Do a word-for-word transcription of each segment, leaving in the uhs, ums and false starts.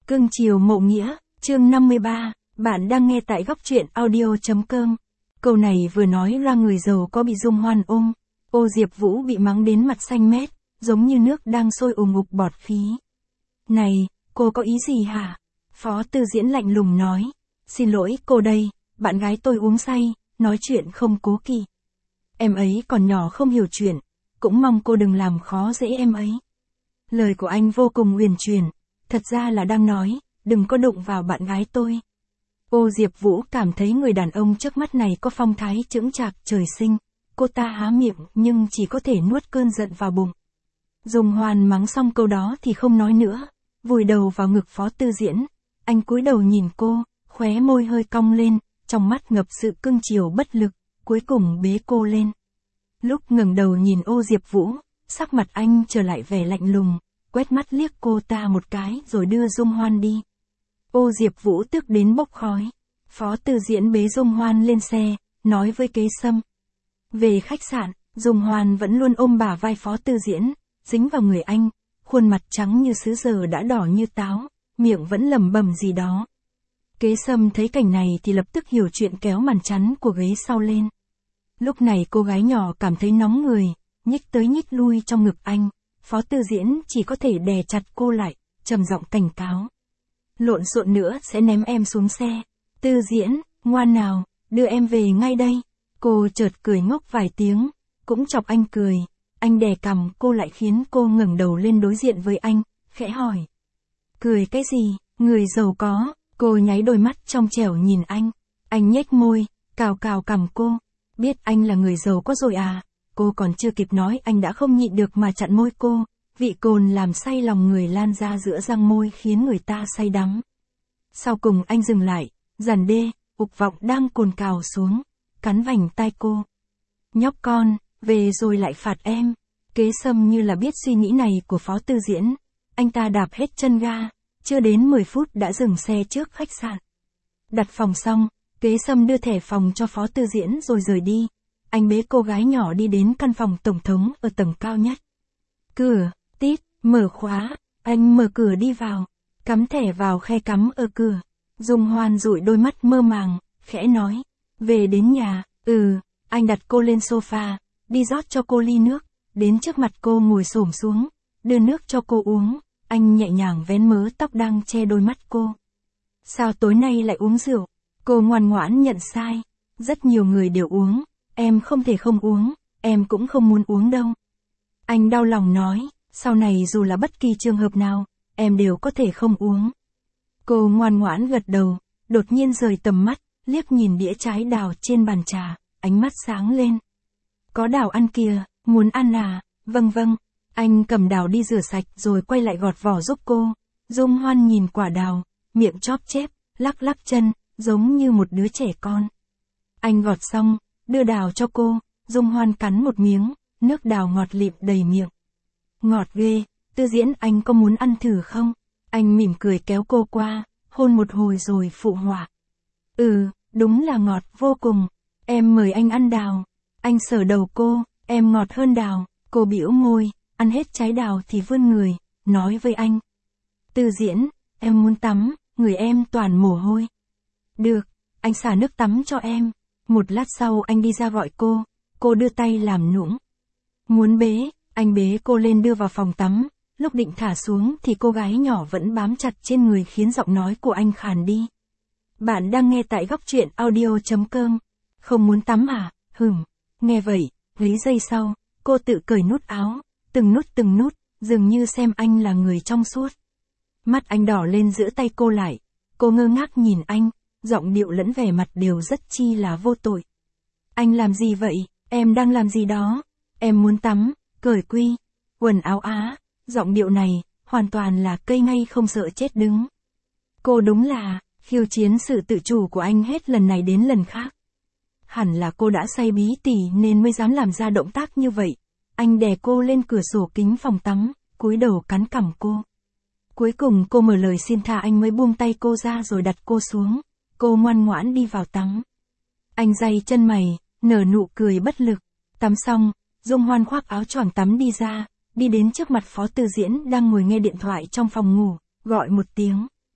Cưng chiều mộ nghĩa, chương năm mươi ba, bạn đang nghe tại góc truyện audio.com. Câu này vừa nói ra người giàu có bị Dung Hoan ôm. Ô Diệp Vũ bị mắng đến mặt xanh mét, giống như nước đang sôi ùn ục bọt khí. Này, cô có ý gì hả? Phó Tư Diễn lạnh lùng nói. Xin lỗi cô đây, bạn gái tôi uống say, nói chuyện không cố kỵ. Em ấy còn nhỏ không hiểu chuyện, cũng mong cô đừng làm khó dễ em ấy. Lời của anh vô cùng uyển chuyển, thật ra là đang nói, đừng có đụng vào bạn gái tôi. Ô Diệp Vũ cảm thấy người đàn ông trước mắt này có phong thái chững chạc trời sinh, cô ta há miệng nhưng chỉ có thể nuốt cơn giận vào bụng. Dung Hoan mắng xong câu đó thì không nói nữa, vùi đầu vào ngực Phó Tư Diễn, anh cúi đầu nhìn cô, khóe môi hơi cong lên, trong mắt ngập sự cưng chiều bất lực, cuối cùng bế cô lên. Lúc ngẩng đầu nhìn Ô Diệp Vũ, sắc mặt anh trở lại vẻ lạnh lùng, quét mắt liếc cô ta một cái rồi đưa Dung Hoan đi. Ô Diệp Vũ tức đến bốc khói. Phó Tư Diễn bế Dung Hoan lên xe, nói với Kế Sâm. Về khách sạn, Dung Hoan vẫn luôn ôm bả vai Phó Tư Diễn, dính vào người anh, khuôn mặt trắng như sứ giờ đã đỏ như táo, miệng vẫn lẩm bẩm gì đó. Kế Sâm thấy cảnh này thì lập tức hiểu chuyện, kéo màn chắn của ghế sau lên. Lúc này cô gái nhỏ cảm thấy nóng người, nhích tới nhích lui trong ngực anh. Phó Tư Diễn chỉ có thể đè chặt cô lại, trầm giọng cảnh cáo. Lộn xộn nữa sẽ ném em xuống xe. Tư Diễn, ngoan nào, đưa em về ngay đây. Cô chợt cười ngốc vài tiếng, cũng chọc anh cười. Anh đè cằm cô lại khiến cô ngẩng đầu lên đối diện với anh, khẽ hỏi. Cười cái gì, người giàu có. Cô nháy đôi mắt trong trẻo nhìn anh. Anh nhếch môi, cào cào cằm cô. Biết anh là người giàu có rồi à? Cô còn chưa kịp nói anh đã không nhịn được mà chặn môi cô, vị cồn làm say lòng người lan ra giữa răng môi khiến người ta say đắm. Sau cùng anh dừng lại, dàn đê, ục vọng đang cồn cào xuống, cắn vành tai cô. Nhóc con, về rồi lại phạt em. Kế Sâm như là biết suy nghĩ này của Phó Tư Diễn, anh ta đạp hết chân ga, chưa đến mười phút đã dừng xe trước khách sạn. Đặt phòng xong, Kế Sâm đưa thẻ phòng cho Phó Tư Diễn rồi rời đi. Anh bế cô gái nhỏ đi đến căn phòng tổng thống ở tầng cao nhất. Cửa, tít, mở khóa, anh mở cửa đi vào, cắm thẻ vào khe cắm ở cửa. Dung Hoan dụi đôi mắt mơ màng, khẽ nói, về đến nhà, ừ, anh đặt cô lên sofa, đi rót cho cô ly nước, đến trước mặt cô ngồi xổm xuống, đưa nước cho cô uống, anh nhẹ nhàng vén mớ tóc đang che đôi mắt cô. Sao tối nay lại uống rượu? Cô ngoan ngoãn nhận sai, rất nhiều người đều uống. Em không thể không uống, em cũng không muốn uống đâu. Anh đau lòng nói, sau này dù là bất kỳ trường hợp nào, em đều có thể không uống. Cô ngoan ngoãn gật đầu, đột nhiên rời tầm mắt, liếc nhìn đĩa trái đào trên bàn trà, ánh mắt sáng lên. Có đào ăn kìa, muốn ăn à? Vâng vâng. Anh cầm đào đi rửa sạch rồi quay lại gọt vỏ giúp cô. Dung Hoan nhìn quả đào, miệng chóp chép, lắc lắc chân, giống như một đứa trẻ con. Anh gọt xong, đưa đào cho cô, Dung Hoan cắn một miếng, nước đào ngọt lịm đầy miệng. Ngọt ghê, Tư Diễn anh có muốn ăn thử không? Anh mỉm cười kéo cô qua, hôn một hồi rồi phụ họa. Ừ, đúng là ngọt vô cùng, em mời anh ăn đào. Anh sờ đầu cô, em ngọt hơn đào, cô bĩu môi, ăn hết trái đào thì vươn người, nói với anh. Tư Diễn, em muốn tắm, người em toàn mồ hôi. Được, anh xả nước tắm cho em. Một lát sau anh đi ra gọi cô, cô đưa tay làm nũng. Muốn bế, anh bế cô lên đưa vào phòng tắm, lúc định thả xuống thì cô gái nhỏ vẫn bám chặt trên người khiến giọng nói của anh khàn đi. Bạn đang nghe tại góc truyện audio.com. Không muốn tắm à? Hửm. Nghe vậy, lấy giây sau, cô tự cởi nút áo, từng nút từng nút, dường như xem anh là người trong suốt. Mắt anh đỏ lên giữ tay cô lại, cô ngơ ngác nhìn anh. Giọng điệu lẫn vẻ mặt đều rất chi là vô tội. Anh làm gì vậy? Em đang làm gì đó? Em muốn tắm, cởi quy, quần áo á. Giọng điệu này, hoàn toàn là cây ngay không sợ chết đứng. Cô đúng là, khiêu chiến sự tự chủ của anh hết lần này đến lần khác. Hẳn là cô đã say bí tỉ nên mới dám làm ra động tác như vậy. Anh đè cô lên cửa sổ kính phòng tắm, cúi đầu cắn cằm cô. Cuối cùng cô mở lời xin tha anh mới buông tay cô ra rồi đặt cô xuống. Cô ngoan ngoãn đi vào tắm. Anh day chân mày, nở nụ cười bất lực. Tắm xong, Dung Hoan khoác áo choàng tắm đi ra, đi đến trước mặt Phó Tư Diễn đang ngồi nghe điện thoại trong phòng ngủ, gọi một tiếng.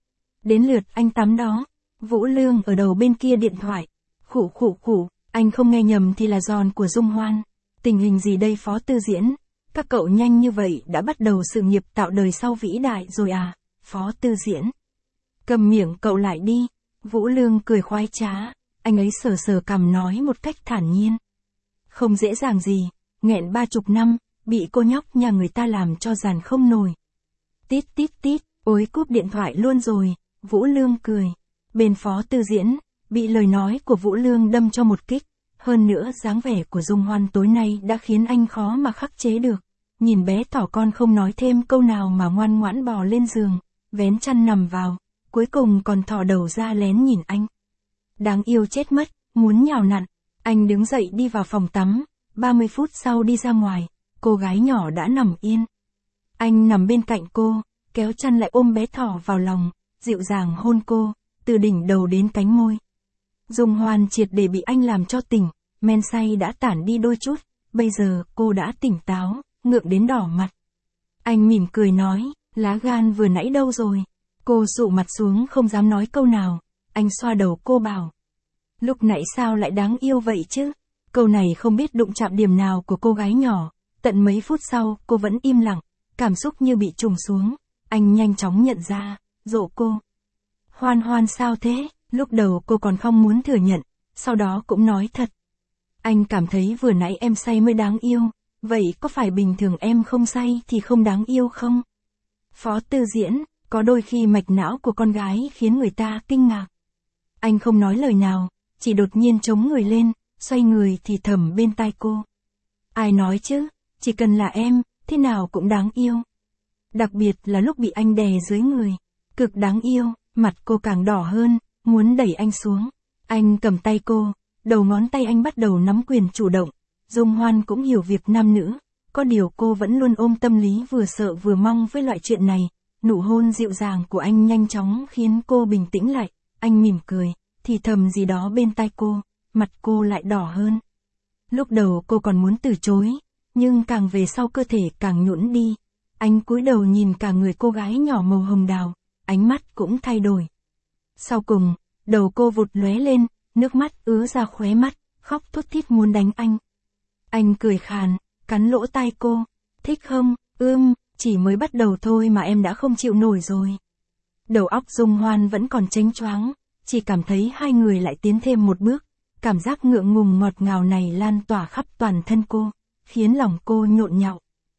đến lượt anh tắm đó. Vũ Lương ở đầu bên kia điện thoại. Khụ khụ khụ, anh không nghe nhầm thì là giòn của Dung Hoan. Tình hình gì đây Phó Tư Diễn? Các cậu nhanh như vậy đã bắt đầu sự nghiệp tạo đời sau vĩ đại rồi à, Phó Tư Diễn? Cầm miệng cậu lại đi. Vũ Lương cười khoái trá, anh ấy sờ sờ cằm nói một cách thản nhiên. Không dễ dàng gì, nghẹn ba chục năm, bị cô nhóc nhà người ta làm cho giàn không nổi. Tít tít tít, ối cúp điện thoại luôn rồi, Vũ Lương cười. Bên Phó Tư Diễn, bị lời nói của Vũ Lương đâm cho một kích. Hơn nữa dáng vẻ của Dung Hoan tối nay đã khiến anh khó mà khắc chế được. Nhìn bé thỏ con không nói thêm câu nào mà ngoan ngoãn bò lên giường, vén chăn nằm vào, cuối cùng còn thò đầu ra lén nhìn anh. Đáng yêu chết mất, muốn nhào nặn. Anh đứng dậy đi vào phòng tắm, ba mươi phút sau đi ra ngoài, cô gái nhỏ đã nằm yên. Anh nằm bên cạnh cô, kéo chăn lại ôm bé thỏ vào lòng, dịu dàng hôn cô, từ đỉnh đầu đến cánh môi. Dung Hoan triệt để bị anh làm cho tỉnh, men say đã tản đi đôi chút, bây giờ cô đã tỉnh táo, ngượng đến đỏ mặt. Anh mỉm cười nói, lá gan vừa nãy đâu rồi? Cô sụ mặt xuống không dám nói câu nào, anh xoa đầu cô bảo. Lúc nãy sao lại đáng yêu vậy chứ? Câu này không biết đụng chạm điểm nào của cô gái nhỏ, tận mấy phút sau cô vẫn im lặng, cảm xúc như bị trùng xuống, anh nhanh chóng nhận ra, dỗ cô. Hoan Hoan sao thế? Lúc đầu cô còn không muốn thừa nhận, sau đó cũng nói thật. Anh cảm thấy vừa nãy em say mới đáng yêu, vậy có phải bình thường em không say thì không đáng yêu không? Phó Tư Diễn, có đôi khi mạch não của con gái khiến người ta kinh ngạc. Anh không nói lời nào, chỉ đột nhiên chống người lên, xoay người thì thầm bên tai cô. Ai nói chứ, chỉ cần là em, thế nào cũng đáng yêu. Đặc biệt là lúc bị anh đè dưới người, cực đáng yêu, mặt cô càng đỏ hơn, muốn đẩy anh xuống. Anh cầm tay cô, đầu ngón tay anh bắt đầu nắm quyền chủ động. Dung Hoan cũng hiểu việc nam nữ, có điều cô vẫn luôn ôm tâm lý vừa sợ vừa mong với loại chuyện này. Nụ hôn dịu dàng của anh nhanh chóng khiến cô bình tĩnh lại, anh mỉm cười, thì thầm gì đó bên tai cô, mặt cô lại đỏ hơn. Lúc đầu cô còn muốn từ chối, nhưng càng về sau cơ thể càng nhũn đi. Anh cúi đầu nhìn cả người cô gái nhỏ màu hồng đào, ánh mắt cũng thay đổi. Sau cùng, đầu cô vụt lóe lên, nước mắt ứa ra khóe mắt, khóc thút thít muốn đánh anh. Anh cười khàn, cắn lỗ tai cô, thích không, ưm, chỉ mới bắt đầu thôi mà em đã không chịu nổi rồi. Đầu óc Dung Hoan vẫn còn chênh choáng, chỉ cảm thấy hai người lại tiến thêm một bước, cảm giác ngượng ngùng ngọt ngào này lan tỏa khắp toàn thân cô, khiến lòng cô nhộn nhạo.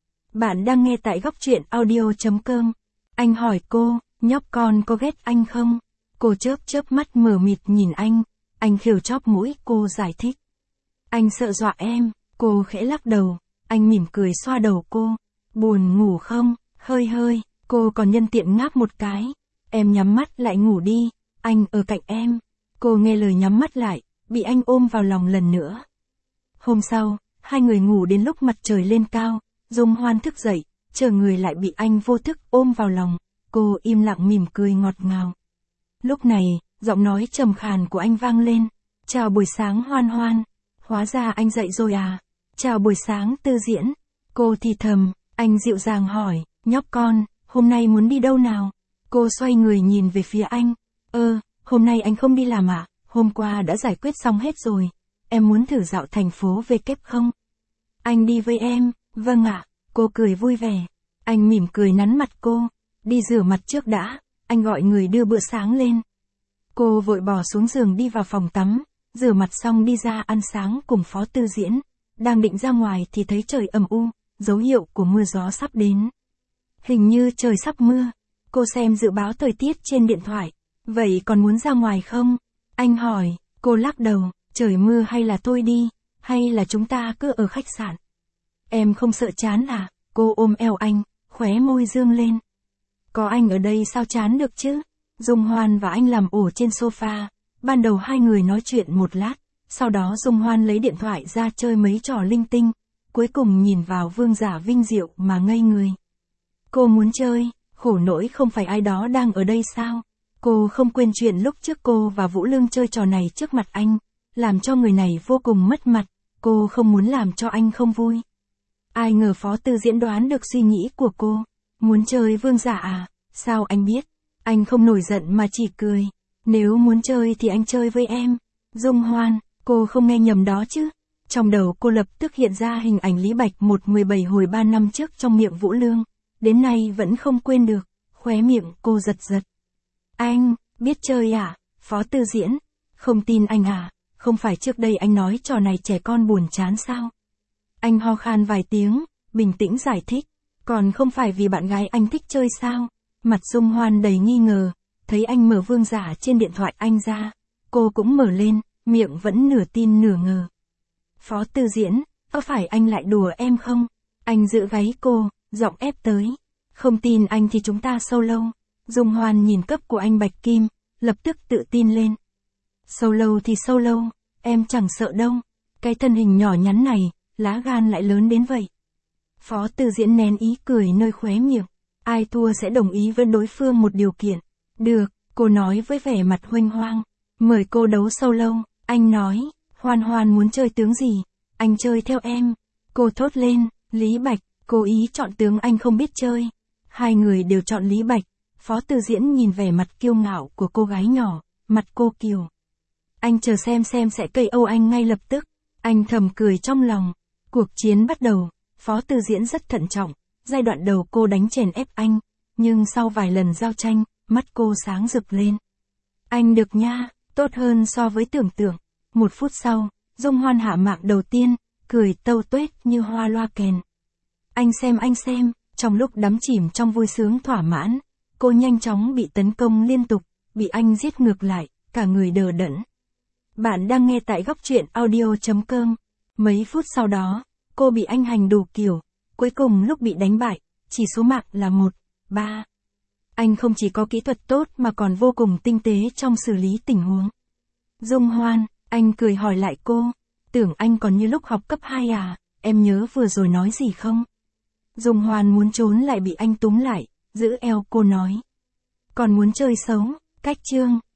Bạn đang nghe tại góc truyện audio chấm com. Anh hỏi cô, nhóc con có ghét anh không? Cô chớp chớp mắt mờ mịt nhìn anh, anh khều chóp mũi cô giải thích. Anh sợ dọa em, cô khẽ lắc đầu, anh mỉm cười xoa đầu cô. Buồn ngủ không? Hơi hơi, cô còn nhân tiện ngáp một cái. Em nhắm mắt lại ngủ đi, anh ở cạnh em. Cô nghe lời nhắm mắt lại, bị anh ôm vào lòng lần nữa. Hôm sau, hai người ngủ đến lúc mặt trời lên cao, Dung Hoan thức dậy, chờ người lại bị anh vô thức ôm vào lòng, cô im lặng mỉm cười ngọt ngào. Lúc này, giọng nói trầm khàn của anh vang lên, chào buổi sáng Hoan Hoan, hóa ra anh dậy rồi à, chào buổi sáng Tư Diễn, cô thì thầm, anh dịu dàng hỏi, nhóc con, hôm nay muốn đi đâu nào? Cô xoay người nhìn về phía anh, ơ, hôm nay anh không đi làm à, hôm qua đã giải quyết xong hết rồi, em muốn thử dạo thành phố về kép không? Anh đi với em, vâng ạ, cô cười vui vẻ, anh mỉm cười nắn mặt cô, đi rửa mặt trước đã, anh gọi người đưa bữa sáng lên. Cô vội bỏ xuống giường đi vào phòng tắm, rửa mặt xong đi ra ăn sáng cùng Phó Tư Diễn, đang định ra ngoài thì thấy trời âm u, dấu hiệu của mưa gió sắp đến. Hình như trời sắp mưa, cô xem dự báo thời tiết trên điện thoại, vậy còn muốn ra ngoài không? Anh hỏi, cô lắc đầu, trời mưa hay là thôi đi, hay là chúng ta cứ ở khách sạn? Em không sợ chán à? Cô ôm eo anh, khóe môi dương lên. Có anh ở đây sao chán được chứ? Dung Hoan và anh làm ổ trên sofa, ban đầu hai người nói chuyện một lát, sau đó Dung Hoan lấy điện thoại ra chơi mấy trò linh tinh, cuối cùng nhìn vào Vương Giả Vinh Diệu mà ngây người. Cô muốn chơi, khổ nỗi không phải ai đó đang ở đây sao? Cô không quên chuyện lúc trước cô và Vũ Lương chơi trò này trước mặt anh, làm cho người này vô cùng mất mặt, cô không muốn làm cho anh không vui. Ai ngờ Phó Tư Diễn đoán được suy nghĩ của cô, muốn chơi Vương Giả à, sao anh biết? Anh không nổi giận mà chỉ cười. Nếu muốn chơi thì anh chơi với em. Dung Hoan, cô không nghe nhầm đó chứ. Trong đầu cô lập tức hiện ra hình ảnh Lý Bạch một mười bảy hồi ba năm trước trong miệng Vũ Lương. Đến nay vẫn không quên được, khóe miệng cô giật giật. Anh, biết chơi à? Phó Tư Diễn. Không tin anh à? Không phải trước đây anh nói trò này trẻ con buồn chán sao? Anh ho khan vài tiếng, bình tĩnh giải thích. Còn không phải vì bạn gái anh thích chơi sao? Mặt Dung Hoan đầy nghi ngờ, thấy anh mở vương giả trên điện thoại anh ra. Cô cũng mở lên, miệng vẫn nửa tin nửa ngờ. Phó Tư Diễn, có phải anh lại đùa em không? Anh giữ gáy cô, giọng ép tới. Không tin anh thì chúng ta solo. Dung Hoan nhìn cấp của anh Bạch Kim, lập tức tự tin lên. Solo thì solo, em chẳng sợ đâu. Cái thân hình nhỏ nhắn này, lá gan lại lớn đến vậy. Phó Tư Diễn nén ý cười nơi khóe miệng. Ai thua sẽ đồng ý với đối phương một điều kiện. Được, cô nói với vẻ mặt huênh hoang. Mời cô đấu solo, anh nói. Hoan Hoan muốn chơi tướng gì? Anh chơi theo em. Cô thốt lên, Lý Bạch, cố ý chọn tướng anh không biết chơi. Hai người đều chọn Lý Bạch. Phó Tư Diễn nhìn vẻ mặt kiêu ngạo của cô gái nhỏ, mặt cô kiều. Anh chờ xem xem sẽ cây ô anh ngay lập tức. Anh thầm cười trong lòng. Cuộc chiến bắt đầu. Phó Tư Diễn rất thận trọng. Giai đoạn đầu cô đánh chèn ép anh. Nhưng sau vài lần giao tranh, mắt cô sáng rực lên. Anh được nha, tốt hơn so với tưởng tượng. Một phút sau, Dung Hoan hạ mạng đầu tiên, cười tâu tuét như hoa loa kèn. Anh xem anh xem, trong lúc đắm chìm trong vui sướng thỏa mãn, cô nhanh chóng bị tấn công liên tục, bị anh giết ngược lại, cả người đờ đẫn. Bạn đang nghe tại góc truyện audio chấm com. Mấy phút sau đó, cô bị anh hành đủ kiểu, cuối cùng lúc bị đánh bại, chỉ số mạng là một, ba. Anh không chỉ có kỹ thuật tốt mà còn vô cùng tinh tế trong xử lý tình huống. Dung Hoan, anh cười hỏi lại cô, tưởng anh còn như lúc học cấp hai à, em nhớ vừa rồi nói gì không? Dung Hoan muốn trốn lại bị anh túm lại, giữ eo cô nói. Còn muốn chơi xấu, cách chương.